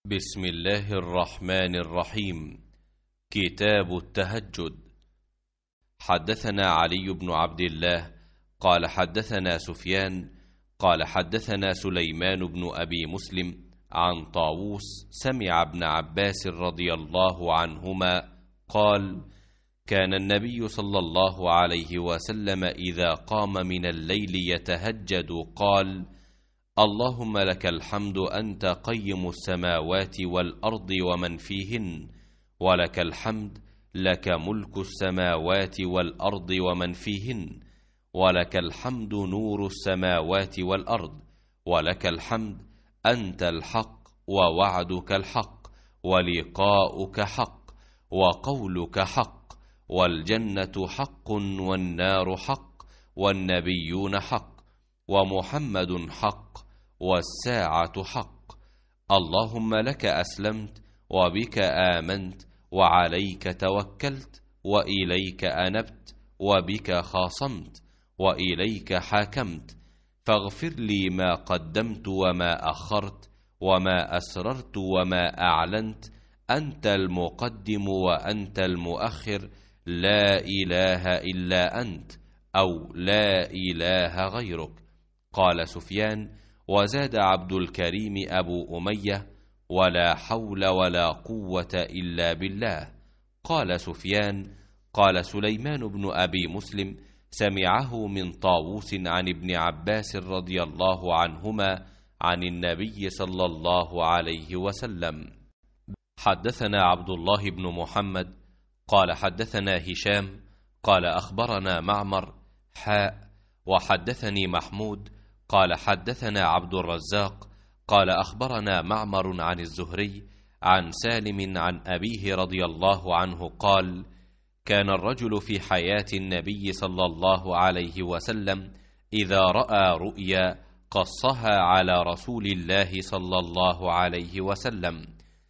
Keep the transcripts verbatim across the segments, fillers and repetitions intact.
بسم الله الرحمن الرحيم. كتاب التهجد. حدثنا علي بن عبد الله قال حدثنا سفيان قال حدثنا سليمان بن أبي مسلم عن طاووس سمع ابن عباس رضي الله عنهما قال: كان النبي صلى الله عليه وسلم إذا قام من الليل يتهجد قال: اللهم لك الحمد أنت قيم السماوات والأرض ومن فيهن، ولك الحمد لك ملك السماوات والأرض ومن فيهن، ولك الحمد نور السماوات والأرض، ولك الحمد أنت الحق ووعدك الحق ولقاؤك حق وقولك حق، والجنة حق والنار حق والنبيون حق ومحمد حق والساعة حق. اللهم لك أسلمت وبك آمنت وعليك توكلت وإليك أنبت وبك خاصمت وإليك حاكمت، فاغفر لي ما قدمت وما أخرت وما أسررت وما أعلنت، أنت المقدم وأنت المؤخر، لا إله إلا أنت أو لا إله غيرك. قال سفيان: وزاد عبد الكريم أبو أمية: ولا حول ولا قوة إلا بالله. قال سفيان: قال سليمان بن أبي مسلم: سمعه من طاووس عن ابن عباس رضي الله عنهما عن النبي صلى الله عليه وسلم. حدثنا عبد الله بن محمد قال حدثنا هشام قال أخبرنا معمر حاء وحدثني محمود قال حدثنا عبد الرزاق قال أخبرنا معمر عن الزهري عن سالم عن أبيه رضي الله عنه قال: كان الرجل في حياة النبي صلى الله عليه وسلم إذا رأى رؤيا قصها على رسول الله صلى الله عليه وسلم،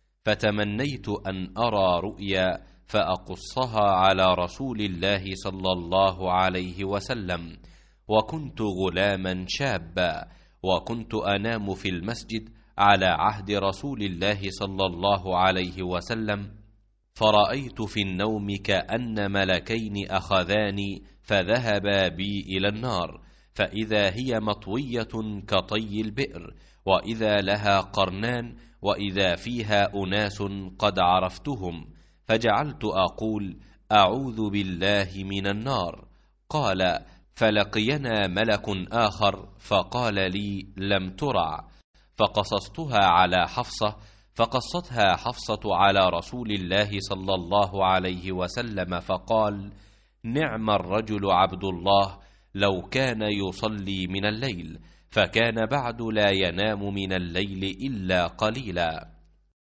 فتمنيت أن أرى رؤيا فأقصها على رسول الله صلى الله عليه وسلم، وكنت غلاما شابا، وكنت أنام في المسجد على عهد رسول الله صلى الله عليه وسلم، فرأيت في النوم كأن ملكين أخذاني فذهبا بي إلى النار، فإذا هي مطوية كطي البئر، وإذا لها قرنان، وإذا فيها أناس قد عرفتهم، فجعلت أقول: أعوذ بالله من النار. قال: فلقينا ملك آخر فقال لي: لم ترع، فقصصتها على حفصة، فقصتها حفصة على رسول الله صلى الله عليه وسلم، فقال: نعم الرجل عبد الله، لو كان يصلي من الليل، فكان بعد لا ينام من الليل إلا قليلا.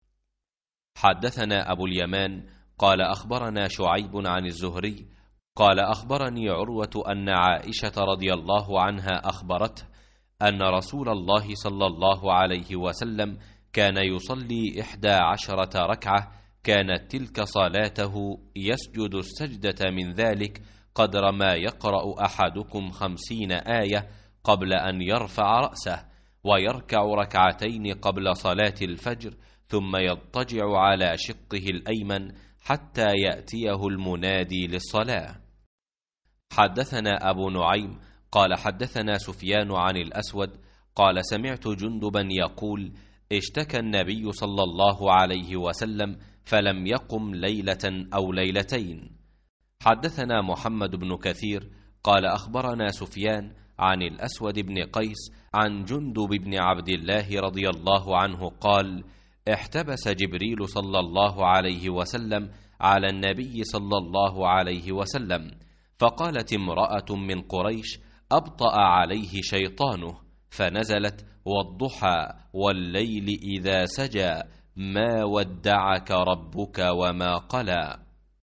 حدثنا أبو اليمان قال أخبرنا شعيب عن الزهري قال أخبرني عروة أن عائشة رضي الله عنها أخبرته أن رسول الله صلى الله عليه وسلم كان يصلي إحدى عشرة ركعة، كانت تلك صلاته، يسجد السجدة من ذلك قدر ما يقرأ أحدكم خمسين آية قبل أن يرفع رأسه، ويركع ركعتين قبل صلاة الفجر، ثم يضطجع على شقه الأيمن حتى يأتيه المنادي للصلاة. حدثنا أبو نعيم قال حدثنا سفيان عن الأسود قال سمعت جندبا يقول: اشتكى النبي صلى الله عليه وسلم فلم يقم ليلة أو ليلتين. حدثنا محمد بن كثير قال أخبرنا سفيان عن الأسود بن قيس عن جندب بن عبد الله رضي الله عنه قال: احتبس جبريل صلى الله عليه وسلم على النبي صلى الله عليه وسلم، فقالت امرأة من قريش: أبطأ عليه شيطانه، فنزلت: والضحى والليل إذا سجى، ما ودعك ربك وما قلى.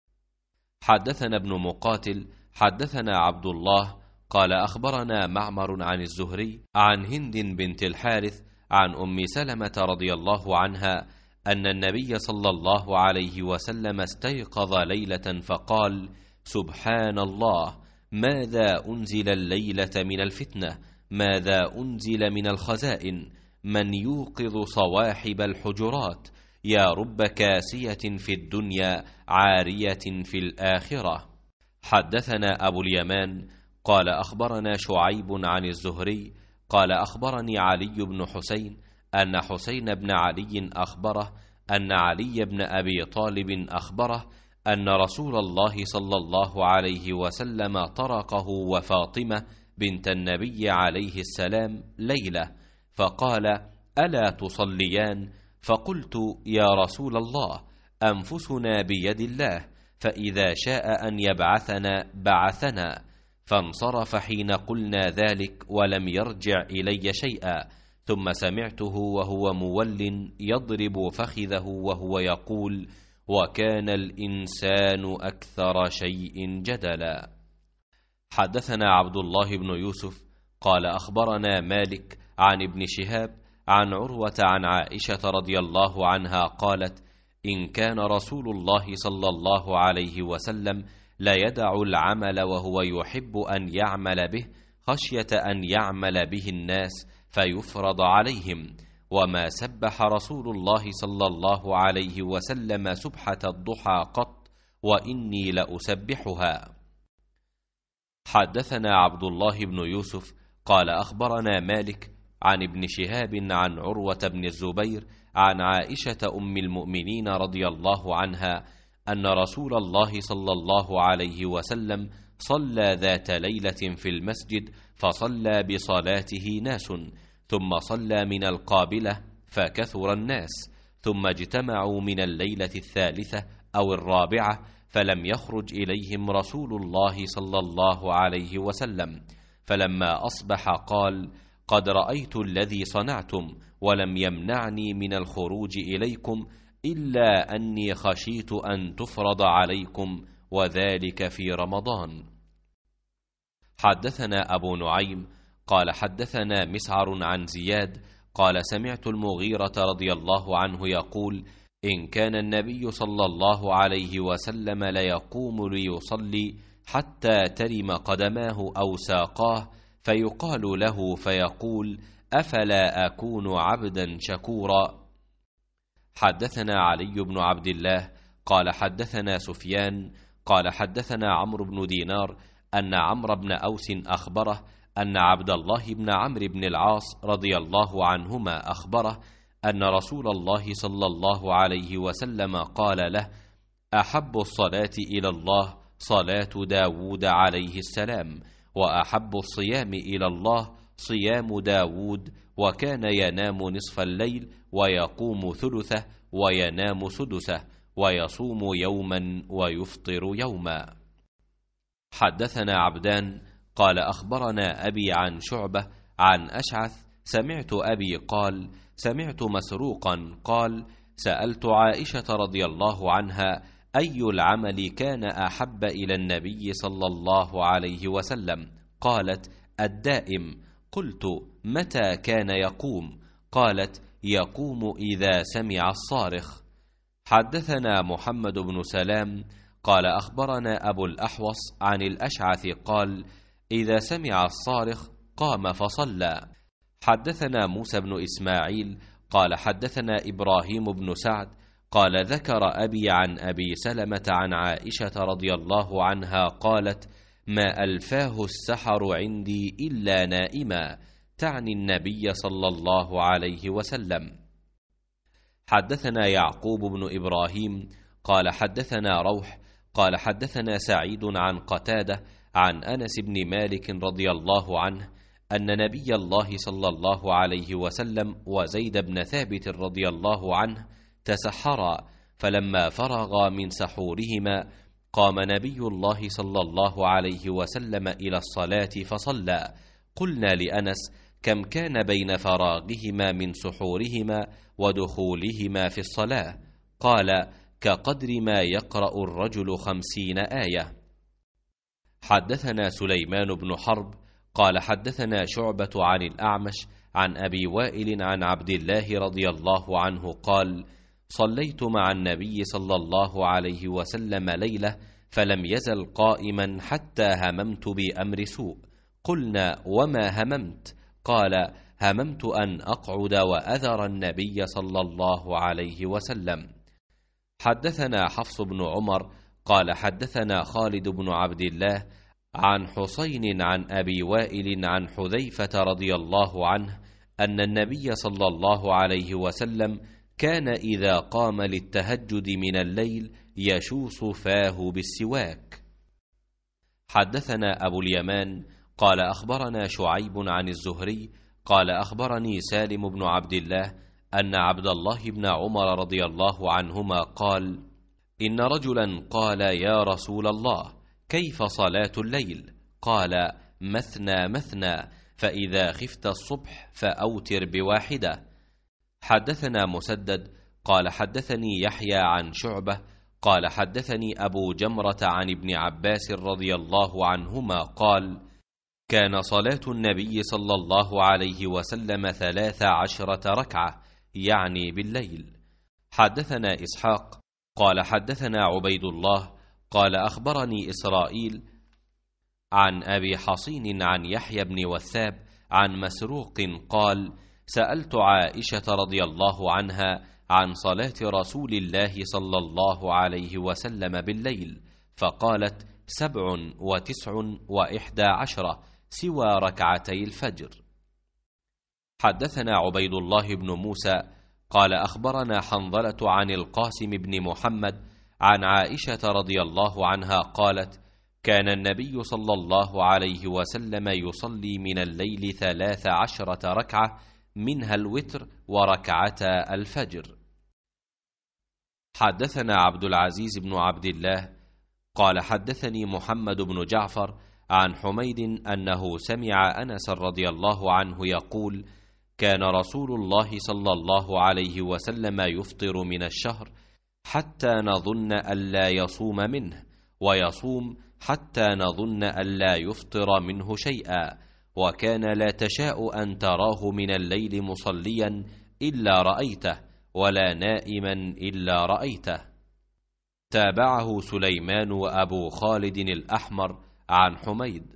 حدثنا ابن مقاتل حدثنا عبد الله قال أخبرنا معمر عن الزهري عن هند بنت الحارث عن أم سلمة رضي الله عنها أن النبي صلى الله عليه وسلم استيقظ ليلة فقال: سبحان الله، ماذا أنزل الليلة من الفتنة، ماذا أنزل من الخزائن، من يوقظ صواحب الحجرات، يا رب كاسية في الدنيا عارية في الآخرة. حدثنا أبو اليمان قال أخبرنا شعيب عن الزهري قال أخبرني علي بن حسين أن حسين بن علي أخبره أن علي بن أبي طالب أخبره أن رسول الله صلى الله عليه وسلم طرقه وفاطمة بنت النبي عليه السلام ليلة، فقال: ألا تصليان؟ فقلت: يا رسول الله، أنفسنا بيد الله، فإذا شاء أن يبعثنا بعثنا. فانصرف حين قلنا ذلك ولم يرجع إلي شيئا، ثم سمعته وهو مول يضرب فخذه وهو يقول: وكان الإنسان أكثر شيء جدلا. حدثنا عبد الله بن يوسف قال أخبرنا مالك عن ابن شهاب عن عروة عن عائشة رضي الله عنها قالت: إن كان رسول الله صلى الله عليه وسلم لا يدع العمل وهو يحب أن يعمل به خشية أن يعمل به الناس فيفرض عليهم، وما سبح رسول الله صلى الله عليه وسلم سبحة الضحى قط، وإني لأسبحها. حدثنا عبد الله بن يوسف قال أخبرنا مالك عن ابن شهاب عن عروة بن الزبير عن عائشة أم المؤمنين رضي الله عنها أن رسول الله صلى الله عليه وسلم صلى ذات ليلة في المسجد، فصلى بصلاته ناس، ثم صلى من القابلة فكثر الناس، ثم اجتمعوا من الليلة الثالثة أو الرابعة، فلم يخرج إليهم رسول الله صلى الله عليه وسلم، فلما أصبح قال: قد رأيت الذي صنعتم، ولم يمنعني من الخروج إليكم إلا أني خشيت أن تفرض عليكم، وذلك في رمضان. حدثنا أبو نعيم قال حدثنا مسعر عن زياد قال سمعت المغيرة رضي الله عنه يقول: إن كان النبي صلى الله عليه وسلم ليقوم ليصلي حتى ترم قدماه أو ساقاه، فيقال له فيقول: أفلا أكون عبدا شكورا. حدثنا علي بن عبد الله قال حدثنا سفيان قال حدثنا عمرو بن دينار أن عمرو بن أوس أخبره أن عبد الله بن عمرو بن العاص رضي الله عنهما أخبره أن رسول الله صلى الله عليه وسلم قال له: أحب الصلاة إلى الله صلاة داود عليه السلام، وأحب الصيام إلى الله صيام داود، وكان ينام نصف الليل ويقوم ثلثه وينام سدسه، ويصوم يوما ويفطر يوما. حدثنا عبدان قال أخبرنا أبي عن شعبة عن أشعث سمعت أبي قال: سمعت مسروقا قال: سألت عائشة رضي الله عنها أي العمل كان أحب إلى النبي صلى الله عليه وسلم؟ قالت: الدائم. قلت: متى كان يقوم؟ قالت: يقوم إذا سمع الصارخ. حدثنا محمد بن سلام قال أخبرنا أبو الأحوص عن الأشعث قال: إذا سمع الصارخ قام فصلى. حدثنا موسى بن إسماعيل قال حدثنا إبراهيم بن سعد قال ذكر أبي عن أبي سلمة عن عائشة رضي الله عنها قالت: ما ألفاه السحر عندي إلا نائما، تعني النبي صلى الله عليه وسلم. حدثنا يعقوب بن إبراهيم قال حدثنا روح قال حدثنا سعيد عن قتادة عن أنس بن مالك رضي الله عنه أن نبي الله صلى الله عليه وسلم وزيد بن ثابت رضي الله عنه تسحرا، فلما فرغا من سحورهما قام نبي الله صلى الله عليه وسلم إلى الصلاة فصلى. قلنا لأنس: كم كان بين فراغهما من سحورهما ودخولهما في الصلاة؟ قال: كقدر ما يقرأ الرجل خمسين آية. حدثنا سليمان بن حرب قال حدثنا شعبة عن الأعمش عن أبي وائل عن عبد الله رضي الله عنه قال: صليت مع النبي صلى الله عليه وسلم ليلة فلم يزل قائما حتى هممت بأمر سوء. قلنا: وما هممت؟ قال: هممت أن أقعد وأذر النبي صلى الله عليه وسلم. حدثنا حفص بن عمر قال حدثنا خالد بن عبد الله عن حسين عن أبي وائل عن حذيفة رضي الله عنه أن النبي صلى الله عليه وسلم كان إذا قام للتهجد من الليل يشوص فاه بالسواك. حدثنا أبو اليمان قال أخبرنا شعيب عن الزهري قال أخبرني سالم بن عبد الله أن عبد الله بن عمر رضي الله عنهما قال: إن رجلا قال: يا رسول الله، كيف صلاة الليل؟ قال: مثنى مثنى، فإذا خفت الصبح فأوتر بواحدة. حدثنا مسدد قال حدثني يحيى عن شعبة قال حدثني أبو جمرة عن ابن عباس رضي الله عنهما قال: كان صلاة النبي صلى الله عليه وسلم ثلاث عشرة ركعة، يعني بالليل. حدثنا إسحاق قال حدثنا عبيد الله قال أخبرني إسرائيل عن أبي حصين عن يحيى بن وثاب عن مسروق قال: سألت عائشة رضي الله عنها عن صلاة رسول الله صلى الله عليه وسلم بالليل، فقالت: سبع وتسع وإحدى عشرة سوى ركعتي الفجر. حدثنا عبيد الله بن موسى قال أخبرنا حنظلة عن القاسم بن محمد عن عائشة رضي الله عنها قالت: كان النبي صلى الله عليه وسلم يصلي من الليل ثلاث عشرة ركعة، منها الوتر وركعتا الفجر. حدثنا عبد العزيز بن عبد الله قال حدثني محمد بن جعفر عن حميد أنه سمع أنس رضي الله عنه يقول: كان رسول الله صلى الله عليه وسلم يفطر من الشهر حتى نظن ألا يصوم منه، ويصوم حتى نظن ألا يفطر منه شيئا، وكان لا تشاء أن تراه من الليل مصليا إلا رأيته، ولا نائما إلا رأيته. تابعه سليمان وأبو خالد الأحمر عن حميد.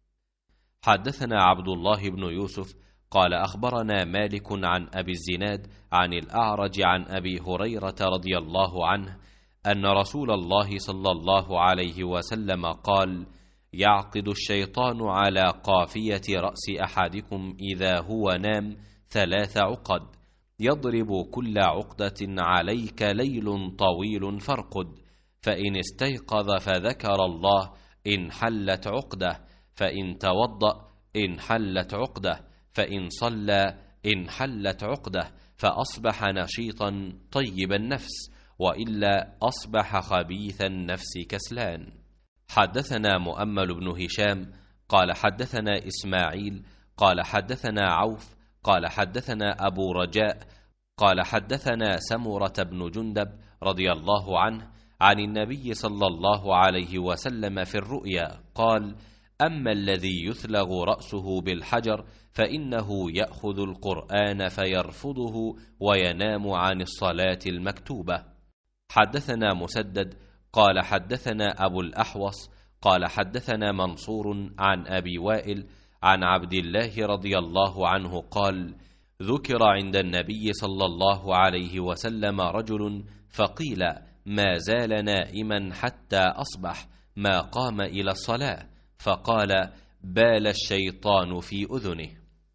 حدثنا عبد الله بن يوسف قال أخبرنا مالك عن أبي الزناد عن الأعرج عن أبي هريرة رضي الله عنه أن رسول الله صلى الله عليه وسلم قال: يعقد الشيطان على قافية رأس أحدكم إذا هو نام ثلاث عقد، يضرب كل عقدة عليك ليل طويل فارقد، فإن استيقظ فذكر الله انحلت عقدة، فإن توضأ انحلت عقدة، فإن صلى انحلت عقدة، فأصبح نشيطا طيب النفس، وإلا أصبح خبيث النفس كسلان. حدثنا مؤمل بن هشام قال حدثنا إسماعيل قال حدثنا عوف قال حدثنا أبو رجاء قال حدثنا سمرة بن جندب رضي الله عنه عن النبي صلى الله عليه وسلم في الرؤيا قال: أما الذي يثلغ رأسه بالحجر فإنه يأخذ القرآن فيرفضه وينام عن الصلاة المكتوبة. حدثنا مسدد قال حدثنا أبو الأحوص قال حدثنا منصور عن أبي وائل عن عبد الله رضي الله عنه قال: ذكر عند النبي صلى الله عليه وسلم رجل فقيل: ما زال نائما حتى أصبح، ما قام إلى الصلاة، فقال: بال الشيطان في أذنه.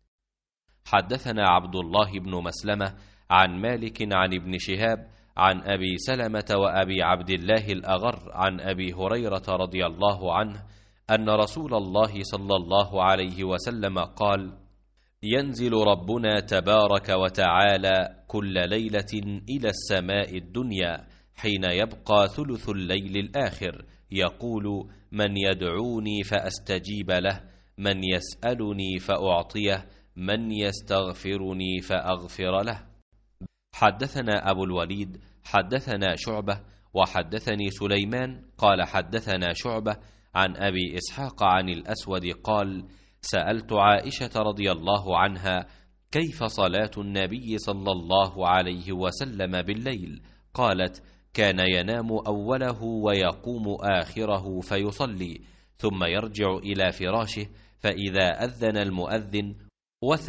حدثنا عبد الله بن مسلمة عن مالك عن ابن شهاب عن أبي سلمة وأبي عبد الله الأغر عن أبي هريرة رضي الله عنه أن رسول الله صلى الله عليه وسلم قال: ينزل ربنا تبارك وتعالى كل ليلة إلى السماء الدنيا حين يبقى ثلث الليل الآخر، يقول: من يدعوني فأستجيب له، من يسألني فأعطيه، من يستغفرني فأغفر له. حدثنا أبو الوليد حدثنا شعبة وحدثني سليمان قال حدثنا شعبة عن أبي إسحاق عن الأسود قال: سألت عائشة رضي الله عنها كيف صلاة النبي صلى الله عليه وسلم بالليل؟ قالت: كان ينام أوله ويقوم آخره فيصلي، ثم يرجع إلى فراشه، فإذا أذن المؤذن وثب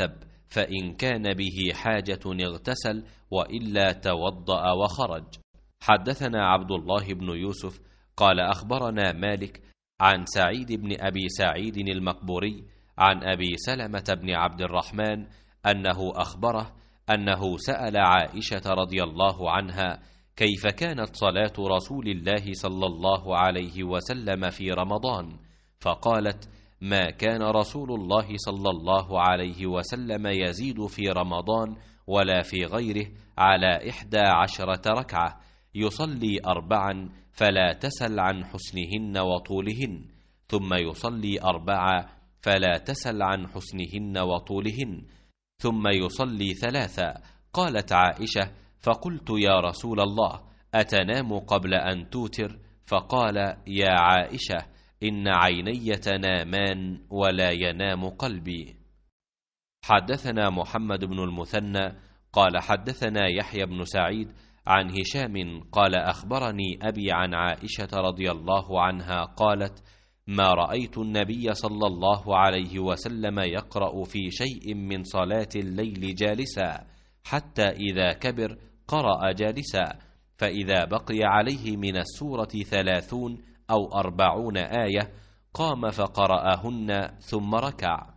فإن كان به حاجة اغتسل وإلا توضأ وخرج. حدثنا عبد الله بن يوسف قال أخبرنا مالك عن سعيد بن أبي سعيد المقبوري عن أبي سلمة بن عبد الرحمن أنه أخبره أنه سأل عائشة رضي الله عنها كيف كانت صلاة رسول الله صلى الله عليه وسلم في رمضان، فقالت: ما كان رسول الله صلى الله عليه وسلم يزيد في رمضان ولا في غيره على إحدى عشرة ركعة، يصلي أربعا فلا تسل عن حسنهن وطولهن، ثم يصلي أربعا فلا تسل عن حسنهن وطولهن، ثم يصلي ثلاثا. قالت عائشة: فقلت يا رسول الله أتنام قبل أن توتر؟ فقال: يا عائشة إن عيني تنامان ولا ينام قلبي. حدثنا محمد بن المثنى قال حدثنا يحيى بن سعيد عن هشام قال أخبرني أبي عن عائشة رضي الله عنها قالت: ما رأيت النبي صلى الله عليه وسلم يقرأ في شيء من صلاة الليل جالسا، حتى إذا كبر قرأ جالسا، فإذا بقي عليه من السورة ثلاثون أو أربعون آية قام فقرأهن ثم ركع.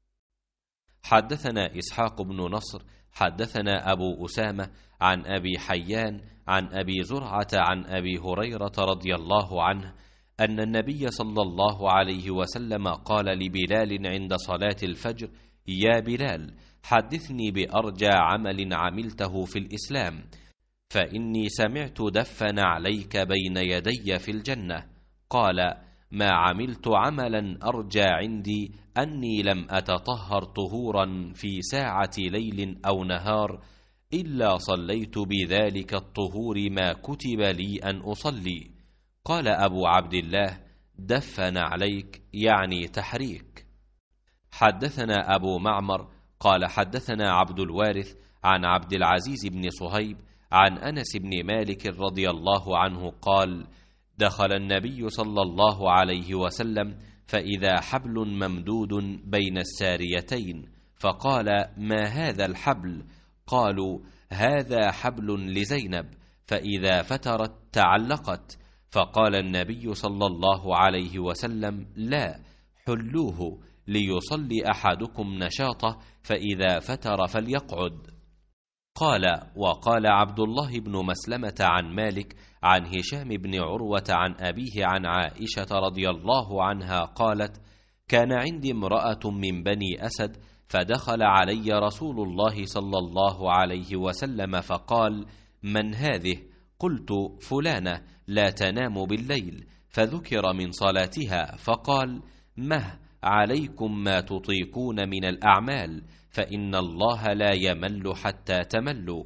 حدثنا إسحاق بن نصر حدثنا أبو أسامة عن أبي حيان عن أبي زرعة عن أبي هريرة رضي الله عنه أن النبي صلى الله عليه وسلم قال لبلال عند صلاة الفجر: يا بلال حدثني بأرجى عمل عملته في الإسلام، فإني سمعت دفن عليك بين يدي في الجنة. قال: ما عملت عملا أرجى عندي أني لم أتطهر طهورا في ساعة ليل أو نهار إلا صليت بذلك الطهور ما كتب لي أن أصلي. قال أبو عبد الله: دفن عليك يعني تحريك. حدثنا أبو معمر قال حدثنا عبد الوارث عن عبد العزيز بن صهيب عن أنس بن مالك رضي الله عنه قال: دخل النبي صلى الله عليه وسلم فإذا حبل ممدود بين الساريتين، فقال: ما هذا الحبل؟ قالوا: هذا حبل لزينب، فإذا فترت تعلقت. فقال النبي صلى الله عليه وسلم: لا، حلوه ليصلي أحدكم نشاطه، فإذا فتر فليقعد. قال: وقال عبد الله بن مسلمة عن مالك عن هشام بن عروة عن أبيه عن عائشة رضي الله عنها قالت: كان عندي امرأة من بني أسد، فدخل علي رسول الله صلى الله عليه وسلم فقال: من هذه؟ قلت: فلانة لا تنام بالليل، فذكر من صلاتها، فقال: مه عليكم ما تطيقون من الأعمال، فإن الله لا يمل حتى تملوا.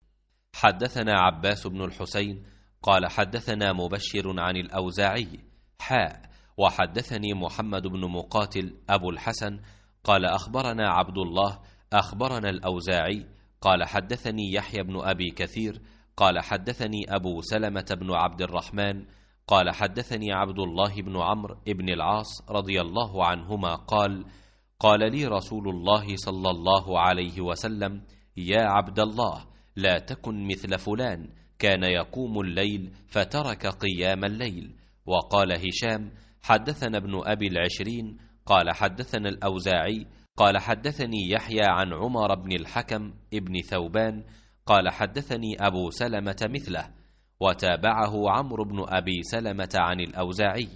حدثنا عباس بن الحسين قال حدثنا مبشر عن الأوزاعي حاء وحدثني محمد بن مقاتل أبو الحسن قال أخبرنا عبد الله أخبرنا الأوزاعي قال حدثني يحيى بن أبي كثير قال حدثني أبو سلمة بن عبد الرحمن قال حدثني عبد الله بن عمرو بن العاص رضي الله عنهما قال: قال لي رسول الله صلى الله عليه وسلم: يا عبد الله لا تكن مثل فلان كان يقوم الليل فترك قيام الليل. وقال هشام حدثنا ابن أبي العشرين قال حدثنا الأوزاعي قال حدثني يحيى عن عمر بن الحكم ابن ثوبان قال حدثني أبو سلمة مثله، وتابعه عمرو بن أبي سلمة عن الأوزاعي.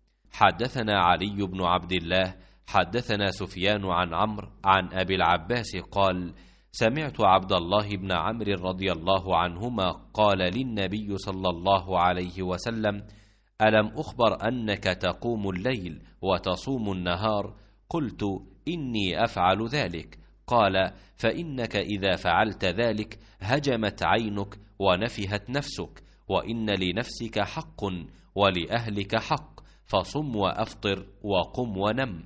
حدثنا علي بن عبد الله حدثنا سفيان عن عمرو عن أبي العباس قال: سمعت عبد الله بن عمرو رضي الله عنهما قال للنبي صلى الله عليه وسلم: ألم أخبر أنك تقوم الليل وتصوم النهار؟ قلت: إني أفعل ذلك. قال: فإنك إذا فعلت ذلك هجمت عينك ونفهت نفسك، وإن لنفسك حق ولأهلك حق، فصم وأفطر وقم ونم.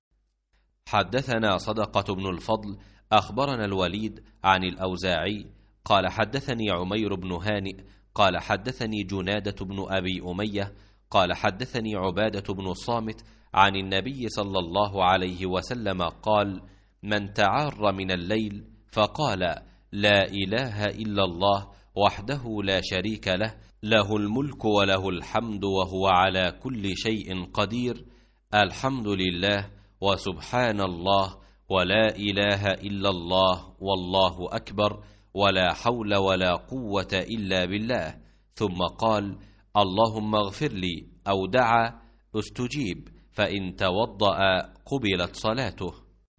حدثنا صدقة بن الفضل أخبرنا الوليد عن الأوزاعي قال حدثني عمير بن هانئ قال حدثني جنادة بن أبي أمية قال حدثني عبادة بن الصامت عن النبي صلى الله عليه وسلم قال: من تعار من الليل فقال: لا إله إلا الله وحده لا شريك له، له الملك وله الحمد وهو على كل شيء قدير، الحمد لله وسبحان الله ولا إله إلا الله والله أكبر، ولا حول ولا قوة إلا بالله، ثم قال: اللهم اغفر لي، أو دعا استجيب، فإن توضأ قبلت صلاته.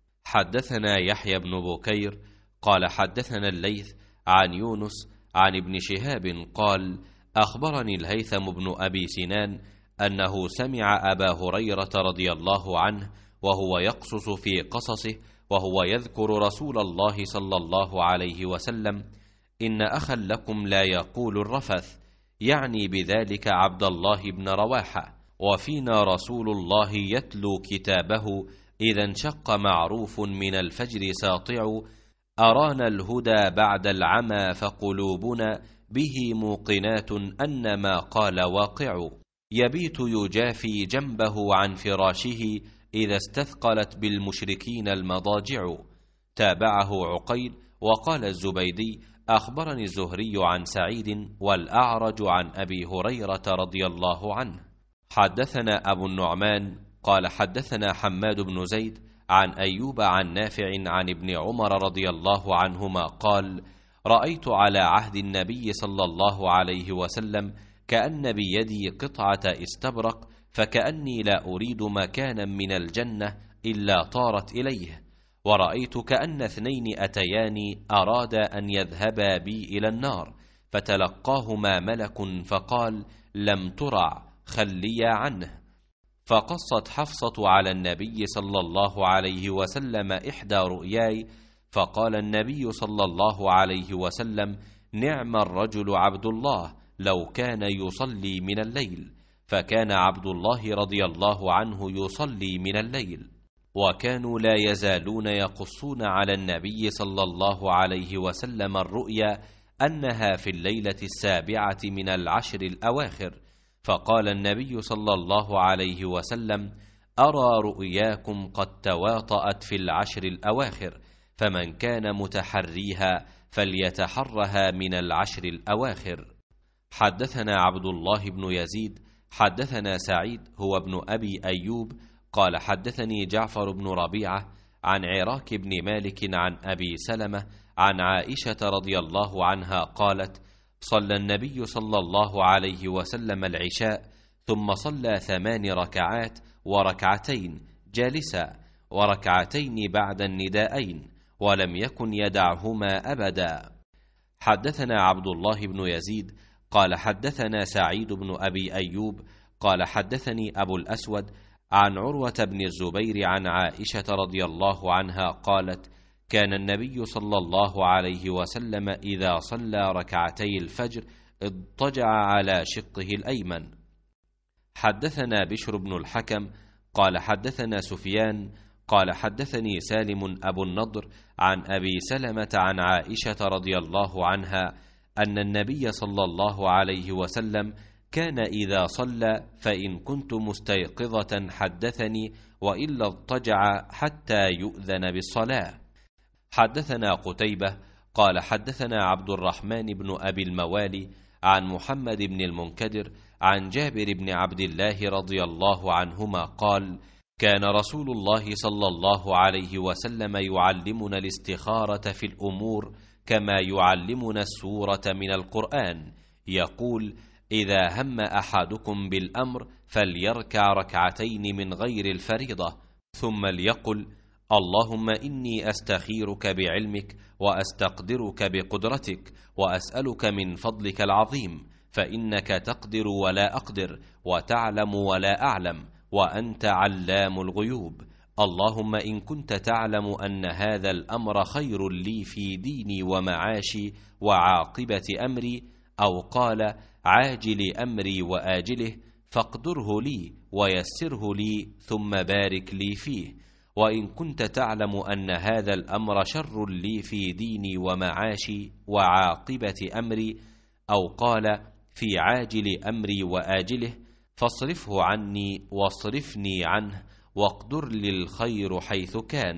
حدثنا يحيى بن بكير قال حدثنا الليث عن يونس عن ابن شهاب قال: أخبرني الهيثم بن أبي سنان أنه سمع أبا هريرة رضي الله عنه وهو يقصص في قصصه وهو يذكر رسول الله صلى الله عليه وسلم: إن أخا لكم لا يقول الرفث، يعني بذلك عبد الله بن رواحة، وفينا رسول الله يتلو كتابه إذا انشق معروف من الفجر ساطع، أرانا الهدى بعد العمى فقلوبنا به موقنات أن ما قال واقع، يبيت يجافي جنبه عن فراشه إذا استثقلت بالمشركين المضاجع. تابعه عقيل وقال الزبيدي: أخبرني الزهري عن سعيد والأعرج عن أبي هريرة رضي الله عنه. حدثنا أبو النعمان قال حدثنا حماد بن زيد عن أيوب عن نافع عن ابن عمر رضي الله عنهما قال: رأيت على عهد النبي صلى الله عليه وسلم كأن بيدي قطعة استبرق، فكأني لا أريد مكانا من الجنة إلا طارت إليه، ورأيت كأن اثنين أتياني أرادا أن يذهبا بي إلى النار، فتلقاهما ملك فقال: لم ترع، خليا عنه. فقصت حفصة على النبي صلى الله عليه وسلم إحدى رؤياي، فقال النبي صلى الله عليه وسلم: نعم الرجل عبد الله لو كان يصلي من الليل. فكان عبد الله رضي الله عنه يصلي من الليل، وكانوا لا يزالون يقصون على النبي صلى الله عليه وسلم الرؤيا أنها في الليلة السابعة من العشر الأواخر. فقال النبي صلى الله عليه وسلم: أرى رؤياكم قد تواطأت في العشر الأواخر، فمن كان متحريها فليتحرها من العشر الأواخر. حدثنا عبد الله بن يزيد حدثنا سعيد هو ابن أبي أيوب قال حدثني جعفر بن ربيعة عن عراك بن مالك عن أبي سلمة عن عائشة رضي الله عنها قالت: صلى النبي صلى الله عليه وسلم العشاء، ثم صلى ثمان ركعات وركعتين جالسا، وركعتين بعد النداءين، ولم يكن يدعهما أبدا. حدثنا عبد الله بن يزيد قال حدثنا سعيد بن أبي أيوب قال حدثني أبو الأسود عن عروة بن الزبير عن عائشة رضي الله عنها قالت: كان النبي صلى الله عليه وسلم إذا صلى ركعتي الفجر اضطجع على شقه الأيمن. حدثنا بشر بن الحكم قال حدثنا سفيان قال حدثني سالم أبو النضر عن أبي سلمة عن عائشة رضي الله عنها أن النبي صلى الله عليه وسلم كان إذا صلى فإن كنت مستيقظة حدثني، وإلا اضطجع حتى يؤذن بالصلاة. حدثنا قتيبة قال حدثنا عبد الرحمن بن أبي الموالي عن محمد بن المنكدر عن جابر بن عبد الله رضي الله عنهما قال: كان رسول الله صلى الله عليه وسلم يعلمنا الاستخارة في الأمور كما يعلمنا السورة من القرآن، يقول: إذا هم أحدكم بالأمر فليركع ركعتين من غير الفريضة، ثم ليقل: اللهم إني أستخيرك بعلمك وأستقدرك بقدرتك وأسألك من فضلك العظيم، فإنك تقدر ولا أقدر وتعلم ولا أعلم وأنت علام الغيوب. اللهم إن كنت تعلم أن هذا الأمر خير لي في ديني ومعاشي وعاقبة أمري، أو قال عاجل أمري وآجله، فاقدره لي ويسره لي ثم بارك لي فيه. وإن كنت تعلم أن هذا الأمر شر لي في ديني ومعاشي وعاقبة أمري، أو قال في عاجل أمري وآجله، فاصرفه عني واصرفني عنه، واقدر لي الخير حيث كان،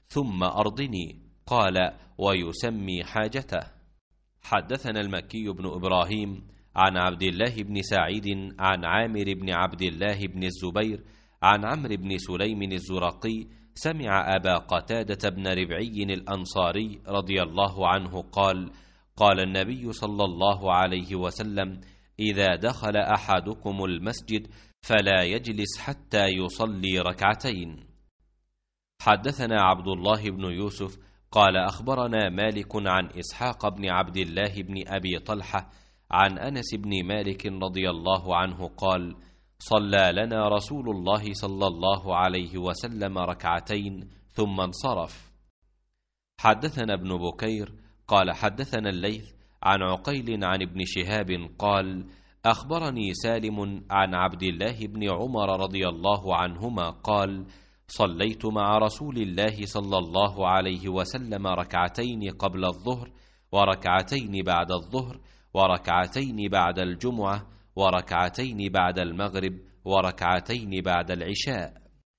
ثم أرضني. قال: ويسمي حاجته. حدثنا المكي بن إبراهيم عن عبد الله بن سعيد عن عامر بن عبد الله بن الزبير عن عمرو بن سليم الزرقي سمع أبا قتادة بن ربعي الأنصاري رضي الله عنه قال: قال النبي صلى الله عليه وسلم: إذا دخل أحدكم المسجد فلا يجلس حتى يصلي ركعتين. حدثنا عبد الله بن يوسف قال أخبرنا مالك عن إسحاق بن عبد الله بن أبي طلحة عن أنس بن مالك رضي الله عنه قال: صلى لنا رسول الله صلى الله عليه وسلم ركعتين ثم انصرف. حدثنا ابن بكير قال حدثنا الليث عن عقيل عن ابن شهاب قال: أخبرني سالم عن عبد الله بن عمر رضي الله عنهما قال: صليت مع رسول الله صلى الله عليه وسلم ركعتين قبل الظهر وركعتين بعد الظهر وركعتين بعد الجمعة وركعتين بعد المغرب وركعتين بعد العشاء.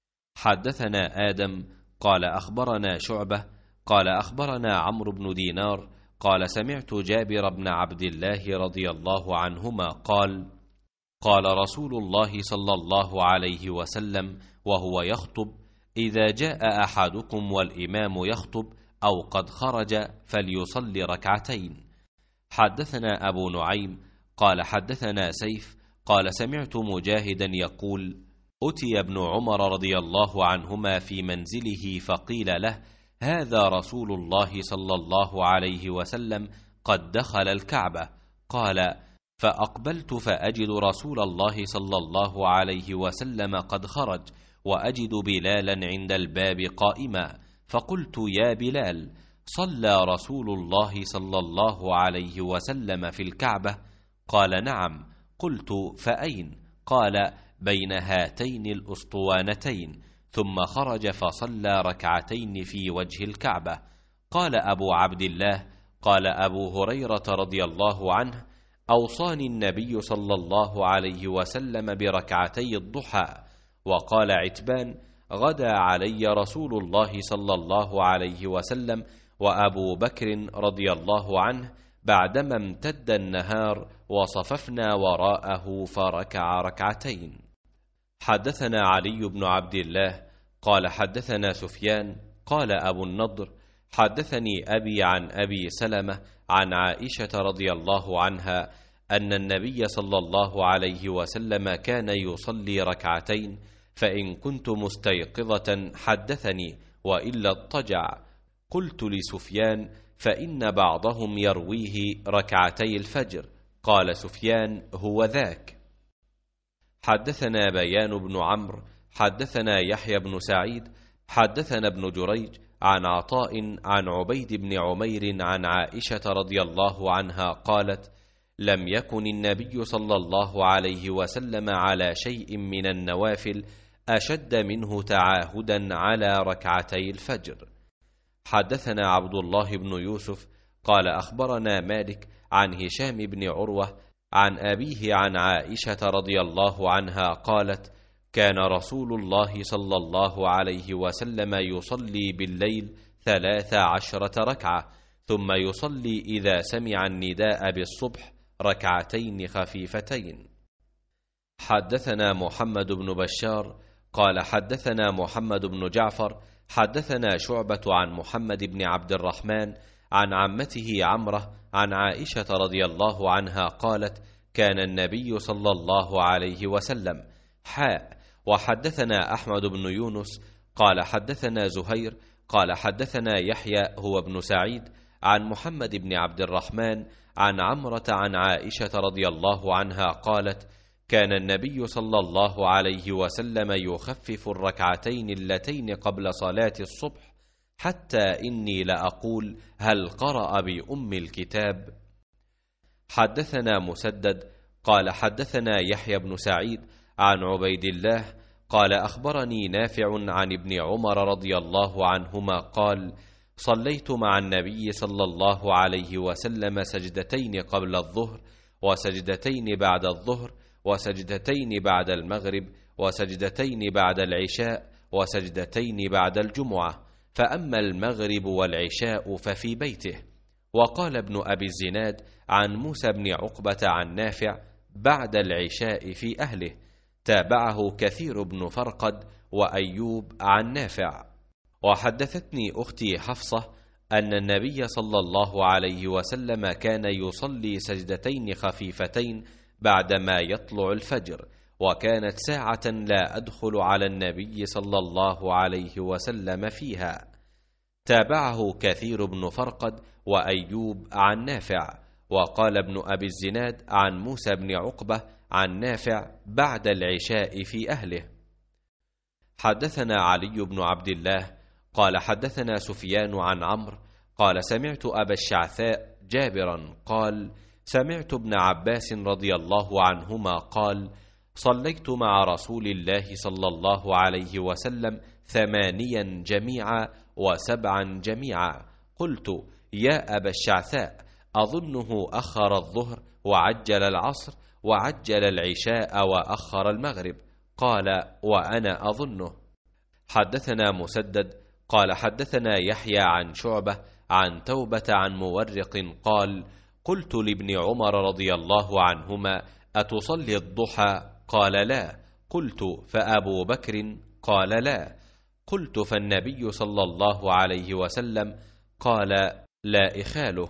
حدثنا آدم قال أخبرنا شعبة قال أخبرنا عمرو بن دينار قال سمعت جابر بن عبد الله رضي الله عنهما قال: قال رسول الله صلى الله عليه وسلم وهو يخطب: إذا جاء أحدكم والإمام يخطب أو قد خرج فليصلي ركعتين. حدثنا أبو نعيم قال حدثنا سيف قال سمعت مجاهدا يقول: أتي ابن عمر رضي الله عنهما في منزله فقيل له: هذا رسول الله صلى الله عليه وسلم قد دخل الكعبة. قال: فأقبلت فأجد رسول الله صلى الله عليه وسلم قد خرج وأجد بلالا عند الباب قائما، فقلت: يا بلال، صلى رسول الله صلى الله عليه وسلم في الكعبة؟ قال: نعم. قلت: فأين؟ قال: بين هاتين الأسطوانتين. ثم خرج فصلى ركعتين في وجه الكعبة. قال أبو عبد الله قال أبو هريرة رضي الله عنه: أوصاني النبي صلى الله عليه وسلم بركعتي الضحى. وقال عتبان: غدا علي رسول الله صلى الله عليه وسلم وأبو بكر رضي الله عنه بعدما امتد النهار وصففنا وراءه فركع ركعتين. حدثنا علي بن عبد الله قال حدثنا سفيان قال أبو النضر حدثني أبي عن أبي سلمة عن عائشة رضي الله عنها أن النبي صلى الله عليه وسلم كان يصلي ركعتين، فإن كنت مستيقظة حدثني وإلا اضطجع. قلت لسفيان: فإن بعضهم يرويه ركعتي الفجر. قال سفيان: هو ذاك. حدثنا بيان بن عمرو حدثنا يحيى بن سعيد حدثنا ابن جريج عن عطاء عن عبيد بن عمير عن عائشة رضي الله عنها قالت: لم يكن النبي صلى الله عليه وسلم على شيء من النوافل أشد منه تعاهدا على ركعتي الفجر. حدثنا عبد الله بن يوسف قال أخبرنا مالك عن هشام بن عروة عن أبيه عن عائشة رضي الله عنها قالت: كان رسول الله صلى الله عليه وسلم يصلي بالليل ثلاث عشرة ركعة، ثم يصلي إذا سمع النداء بالصبح ركعتين خفيفتين. حدثنا محمد بن بشار قال حدثنا محمد بن جعفر حدثنا شعبة عن محمد بن عبد الرحمن عن عمته عمرة عن عائشة رضي الله عنها قالت: كان النبي صلى الله عليه وسلم حاء. وحدثنا أحمد بن يونس قال حدثنا زهير قال حدثنا يحيى هو ابن سعيد عن محمد بن عبد الرحمن عن عمرة عن عائشة رضي الله عنها قالت: كان النبي صلى الله عليه وسلم يخفف الركعتين اللتين قبل صلاة الصبح، حتى إني لأقول: هل قرأ بأم الكتاب؟ حدثنا مسدد قال حدثنا يحيى بن سعيد عن عبيد الله قال أخبرني نافع عن ابن عمر رضي الله عنهما قال: صليت مع النبي صلى الله عليه وسلم سجدتين قبل الظهر وسجدتين بعد الظهر وسجدتين بعد المغرب وسجدتين بعد العشاء وسجدتين بعد الجمعة، فأما المغرب والعشاء ففي بيته. وقال ابن أبي الزناد عن موسى بن عقبة عن نافع: بعد العشاء في أهله. تابعه كثير بن فرقد وأيوب عن نافع. وحدثتني أختي حفصة أن النبي صلى الله عليه وسلم كان يصلي سجدتين خفيفتين بعدما يطلع الفجر، وكانت ساعة لا أدخل على النبي صلى الله عليه وسلم فيها. تابعه كثير بن فرقد وأيوب عن نافع. وقال ابن أبي الزناد عن موسى بن عقبة عن نافع: بعد العشاء في أهله. حدثنا علي بن عبد الله قال حدثنا سفيان عن عمرو قال سمعت أبا الشعثاء جابرا قال سمعت ابن عباس رضي الله عنهما قال: صليت مع رسول الله صلى الله عليه وسلم ثمانيا جميعا وسبعا جميعا. قلت: يا أبا الشعثاء، أظنه أخر الظهر وعجل العصر وعجل العشاء وأخر المغرب. قال: وأنا أظنه. حدثنا مسدد قال حدثنا يحيى عن شعبة عن توبة عن مورق قال: قلت لابن عمر رضي الله عنهما: أتصلي الضحى؟ قال: لا. قلت: فأبو بكر؟ قال: لا. قلت: فالنبي صلى الله عليه وسلم؟ قال: لا إخاله.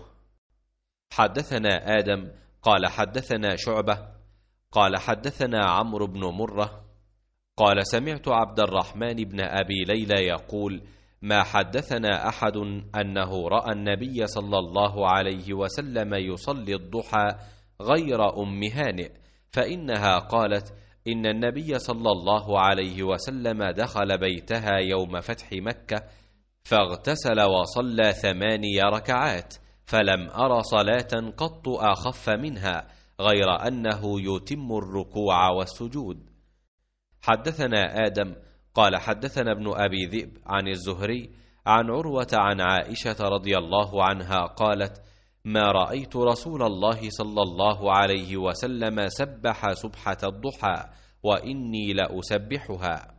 حدثنا آدم قال حدثنا شعبة قال حدثنا عمرو بن مرة قال سمعت عبد الرحمن بن أبي ليلى يقول: ما حدثنا أحد أنه رأى النبي صلى الله عليه وسلم يصلي الضحى غير أم هانئ، فإنها قالت: إن النبي صلى الله عليه وسلم دخل بيتها يوم فتح مكة فاغتسل وصلى ثماني ركعات، فلم أر صلاة قط أخف منها غير أنه يتم الركوع والسجود. حدثنا آدم قال حدثنا ابن أبي ذئب عن الزهري عن عروة عن عائشة رضي الله عنها قالت: ما رأيت رسول الله صلى الله عليه وسلم سبح سبحة الضحى وإني لأسبحها.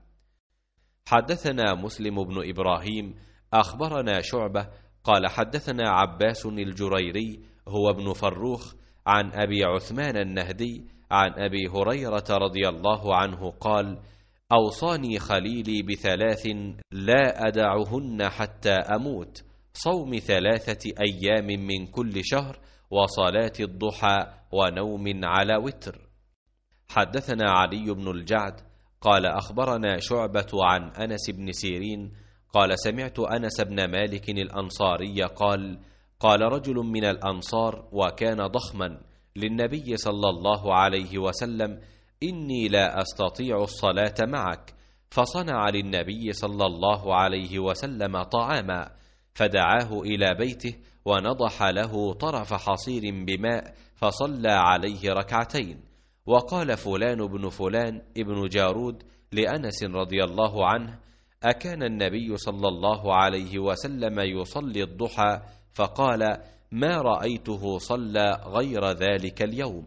حدثنا مسلم بن إبراهيم أخبرنا شعبة قال حدثنا عباس الجريري هو ابن فروخ عن أبي عثمان النهدي عن أبي هريرة رضي الله عنه قال: أوصاني خليلي بثلاث لا أدعهن حتى أموت: صوم ثلاثة أيام من كل شهر، وصلاة الضحى، ونوم على وتر. حدثنا علي بن الجعد قال أخبرنا شعبة عن أنس بن سيرين قال سمعت أنس بن مالك الأنصاري قال: قال رجل من الأنصار وكان ضخما للنبي صلى الله عليه وسلم: إني لا أستطيع الصلاة معك. فصنع للنبي صلى الله عليه وسلم طعاما، فدعاه إلى بيته ونضح له طرف حصير بماء فصلى عليه ركعتين. وقال فلان بن فلان ابن جارود لأنس رضي الله عنه: أكان النبي صلى الله عليه وسلم يصلي الضحى؟ فقال: ما رأيته صلى غير ذلك اليوم.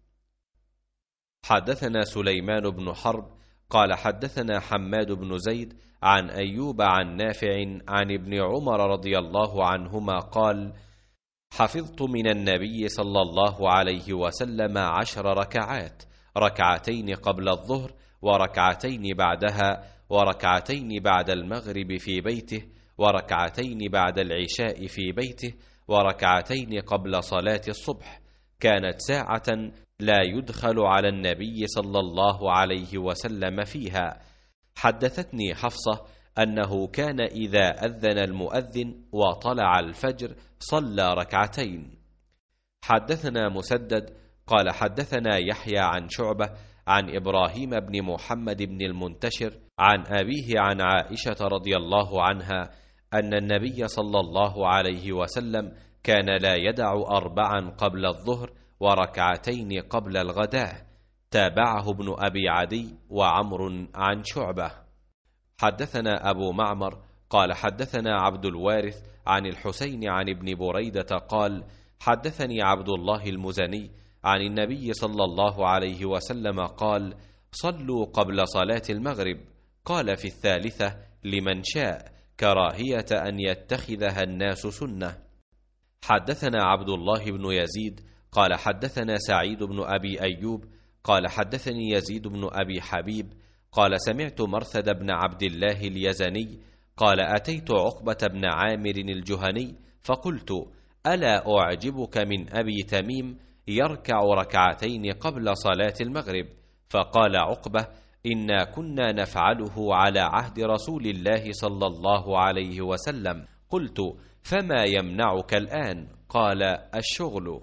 حدثنا سليمان بن حرب قال حدثنا حماد بن زيد عن أيوب عن نافع عن ابن عمر رضي الله عنهما قال: حفظت من النبي صلى الله عليه وسلم عشر ركعات، ركعتين قبل الظهر وركعتين بعدها وركعتين بعد المغرب في بيته وركعتين بعد العشاء في بيته وركعتين قبل صلاة الصبح. كانت ساعة لا يدخل على النبي صلى الله عليه وسلم فيها. حدثتني حفصة أنه كان إذا أذن المؤذن وطلع الفجر صلى ركعتين. حدثنا مسدد قال حدثنا يحيى عن شعبة عن إبراهيم بن محمد بن المنتشر عن أبيه عن عائشة رضي الله عنها أن النبي صلى الله عليه وسلم كان لا يدع أربعا قبل الظهر وركعتين قبل الغداء. تابعه ابن أبي عدي وعمر عن شعبة. حدثنا أبو معمر قال حدثنا عبد الوارث عن الحسين عن ابن بريدة قال: حدثني عبد الله المزني عن النبي صلى الله عليه وسلم قال: صلوا قبل صلاة المغرب. قال في الثالثة: لمن شاء. كراهية أن يتخذها الناس سنة. حدثنا عبد الله بن يزيد قال حدثنا سعيد بن أبي أيوب قال حدثني يزيد بن أبي حبيب قال سمعت مرثد بن عبد الله اليزني قال أتيت عقبة بن عامر الجهني فقلت ألا أعجبك من أبي تميم يركع ركعتين قبل صلاة المغرب؟ فقال عقبة إنا كنا نفعله على عهد رسول الله صلى الله عليه وسلم. قلت فما يمنعك الآن؟ قال الشغل.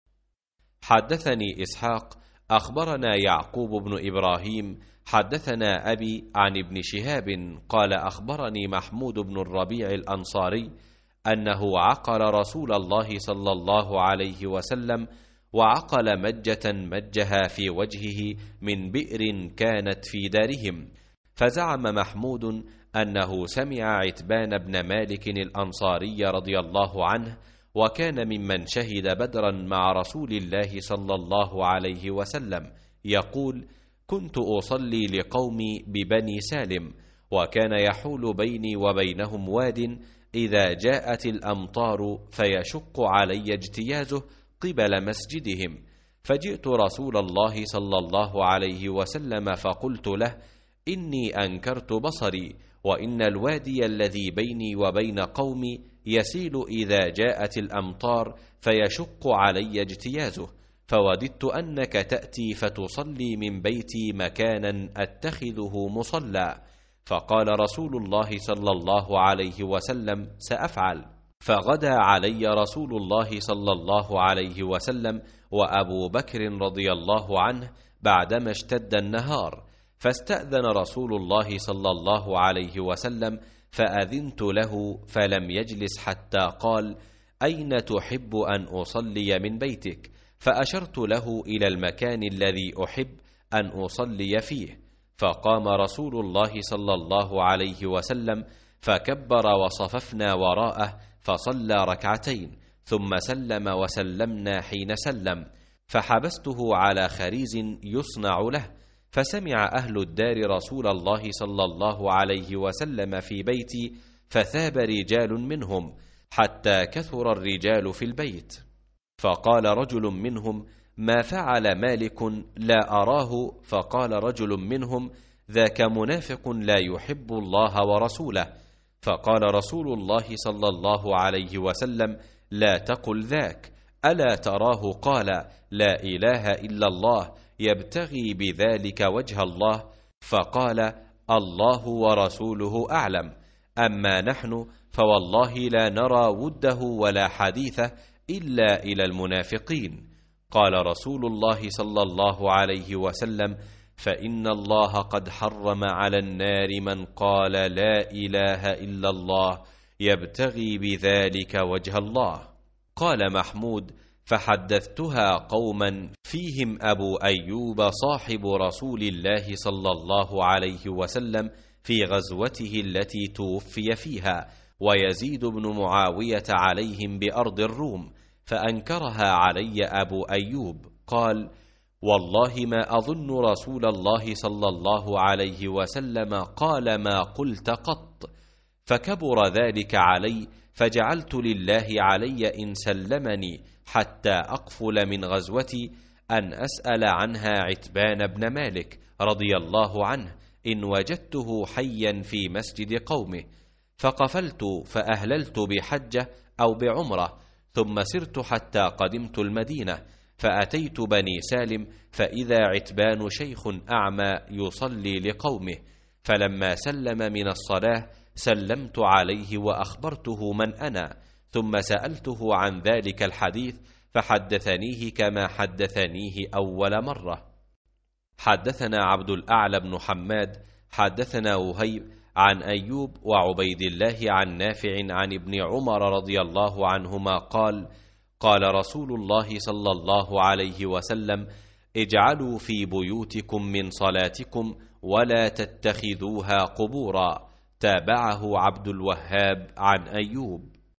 حدثني إسحاق أخبرنا يعقوب بن إبراهيم حدثنا أبي عن ابن شهاب قال أخبرني محمود بن الربيع الأنصاري أنه عقل رسول الله صلى الله عليه وسلم وعقل مجة مجها في وجهه من بئر كانت في دارهم. فزعم محمود أنه سمع عتبان بن مالك الأنصاري رضي الله عنه وكان ممن شهد بدرا مع رسول الله صلى الله عليه وسلم يقول كنت أصلي لقومي ببني سالم وكان يحول بيني وبينهم واد إذا جاءت الأمطار فيشق علي اجتيازه قبل مسجدهم، فجئت رسول الله صلى الله عليه وسلم فقلت له إني أنكرت بصري وإن الوادي الذي بيني وبين قومي يسيل إذا جاءت الأمطار فيشق علي اجتيازه، فوددت أنك تأتي فتصلي من بيتي مكانا أتخذه مصلى. فقال رسول الله صلى الله عليه وسلم سأفعل. فغدا علي رسول الله صلى الله عليه وسلم وأبو بكر رضي الله عنه بعدما اشتد النهار، فاستأذن رسول الله صلى الله عليه وسلم فأذنت له فلم يجلس حتى قال أين تحب أن أصلي من بيتك؟ فأشرت له إلى المكان الذي أحب أن أصلي فيه، فقام رسول الله صلى الله عليه وسلم فكبر وصففنا وراءه فصلى ركعتين ثم سلم وسلمنا حين سلم، فحبسته على خريز يصنع له، فسمع أهل الدار رسول الله صلى الله عليه وسلم في بيتي فثاب رجال منهم حتى كثر الرجال في البيت، فقال رجل منهم ما فعل مالك لا أراه؟ فقال رجل منهم ذاك منافق لا يحب الله ورسوله. فقال رسول الله صلى الله عليه وسلم لا تقل ذاك، ألا تراه قال لا إله إلا الله يبتغي بذلك وجه الله؟ فقال الله ورسوله أعلم، أما نحن فوالله لا نرى وده ولا حديثه إلا إلى المنافقين. قال رسول الله صلى الله عليه وسلم فإن الله قد حرم على النار من قال لا إله إلا الله يبتغي بذلك وجه الله. قال محمود فحدثتها قوما فيهم أبو أيوب صاحب رسول الله صلى الله عليه وسلم في غزوته التي توفي فيها، ويزيد بن معاوية عليهم بأرض الروم، فأنكرها علي أبو أيوب. قال والله ما أظن رسول الله صلى الله عليه وسلم قال ما قلت قط، فكبر ذلك علي، فجعلت لله علي إن سلمني حتى أقفل من غزوتي أن أسأل عنها عتبان بن مالك رضي الله عنه إن وجدته حيا في مسجد قومه، فقفلت فأهللت بحجة أو بعمرة، ثم سرت حتى قدمت المدينة، فأتيت بني سالم فإذا عتبان شيخ أعمى يصلي لقومه، فلما سلم من الصلاة سلمت عليه وأخبرته من أنا، ثم سألته عن ذلك الحديث فحدثنيه كما حدثنيه أول مرة. حدثنا عبد الأعلى بن حماد حدثنا وهيب عن أيوب وعبيد الله عن نافع عن ابن عمر رضي الله عنهما قال قال رسول الله صلى الله عليه وسلم اجعلوا في بيوتكم من صلاتكم ولا تتخذوها قبورا. تابعه عبد الوهاب عن أيوب.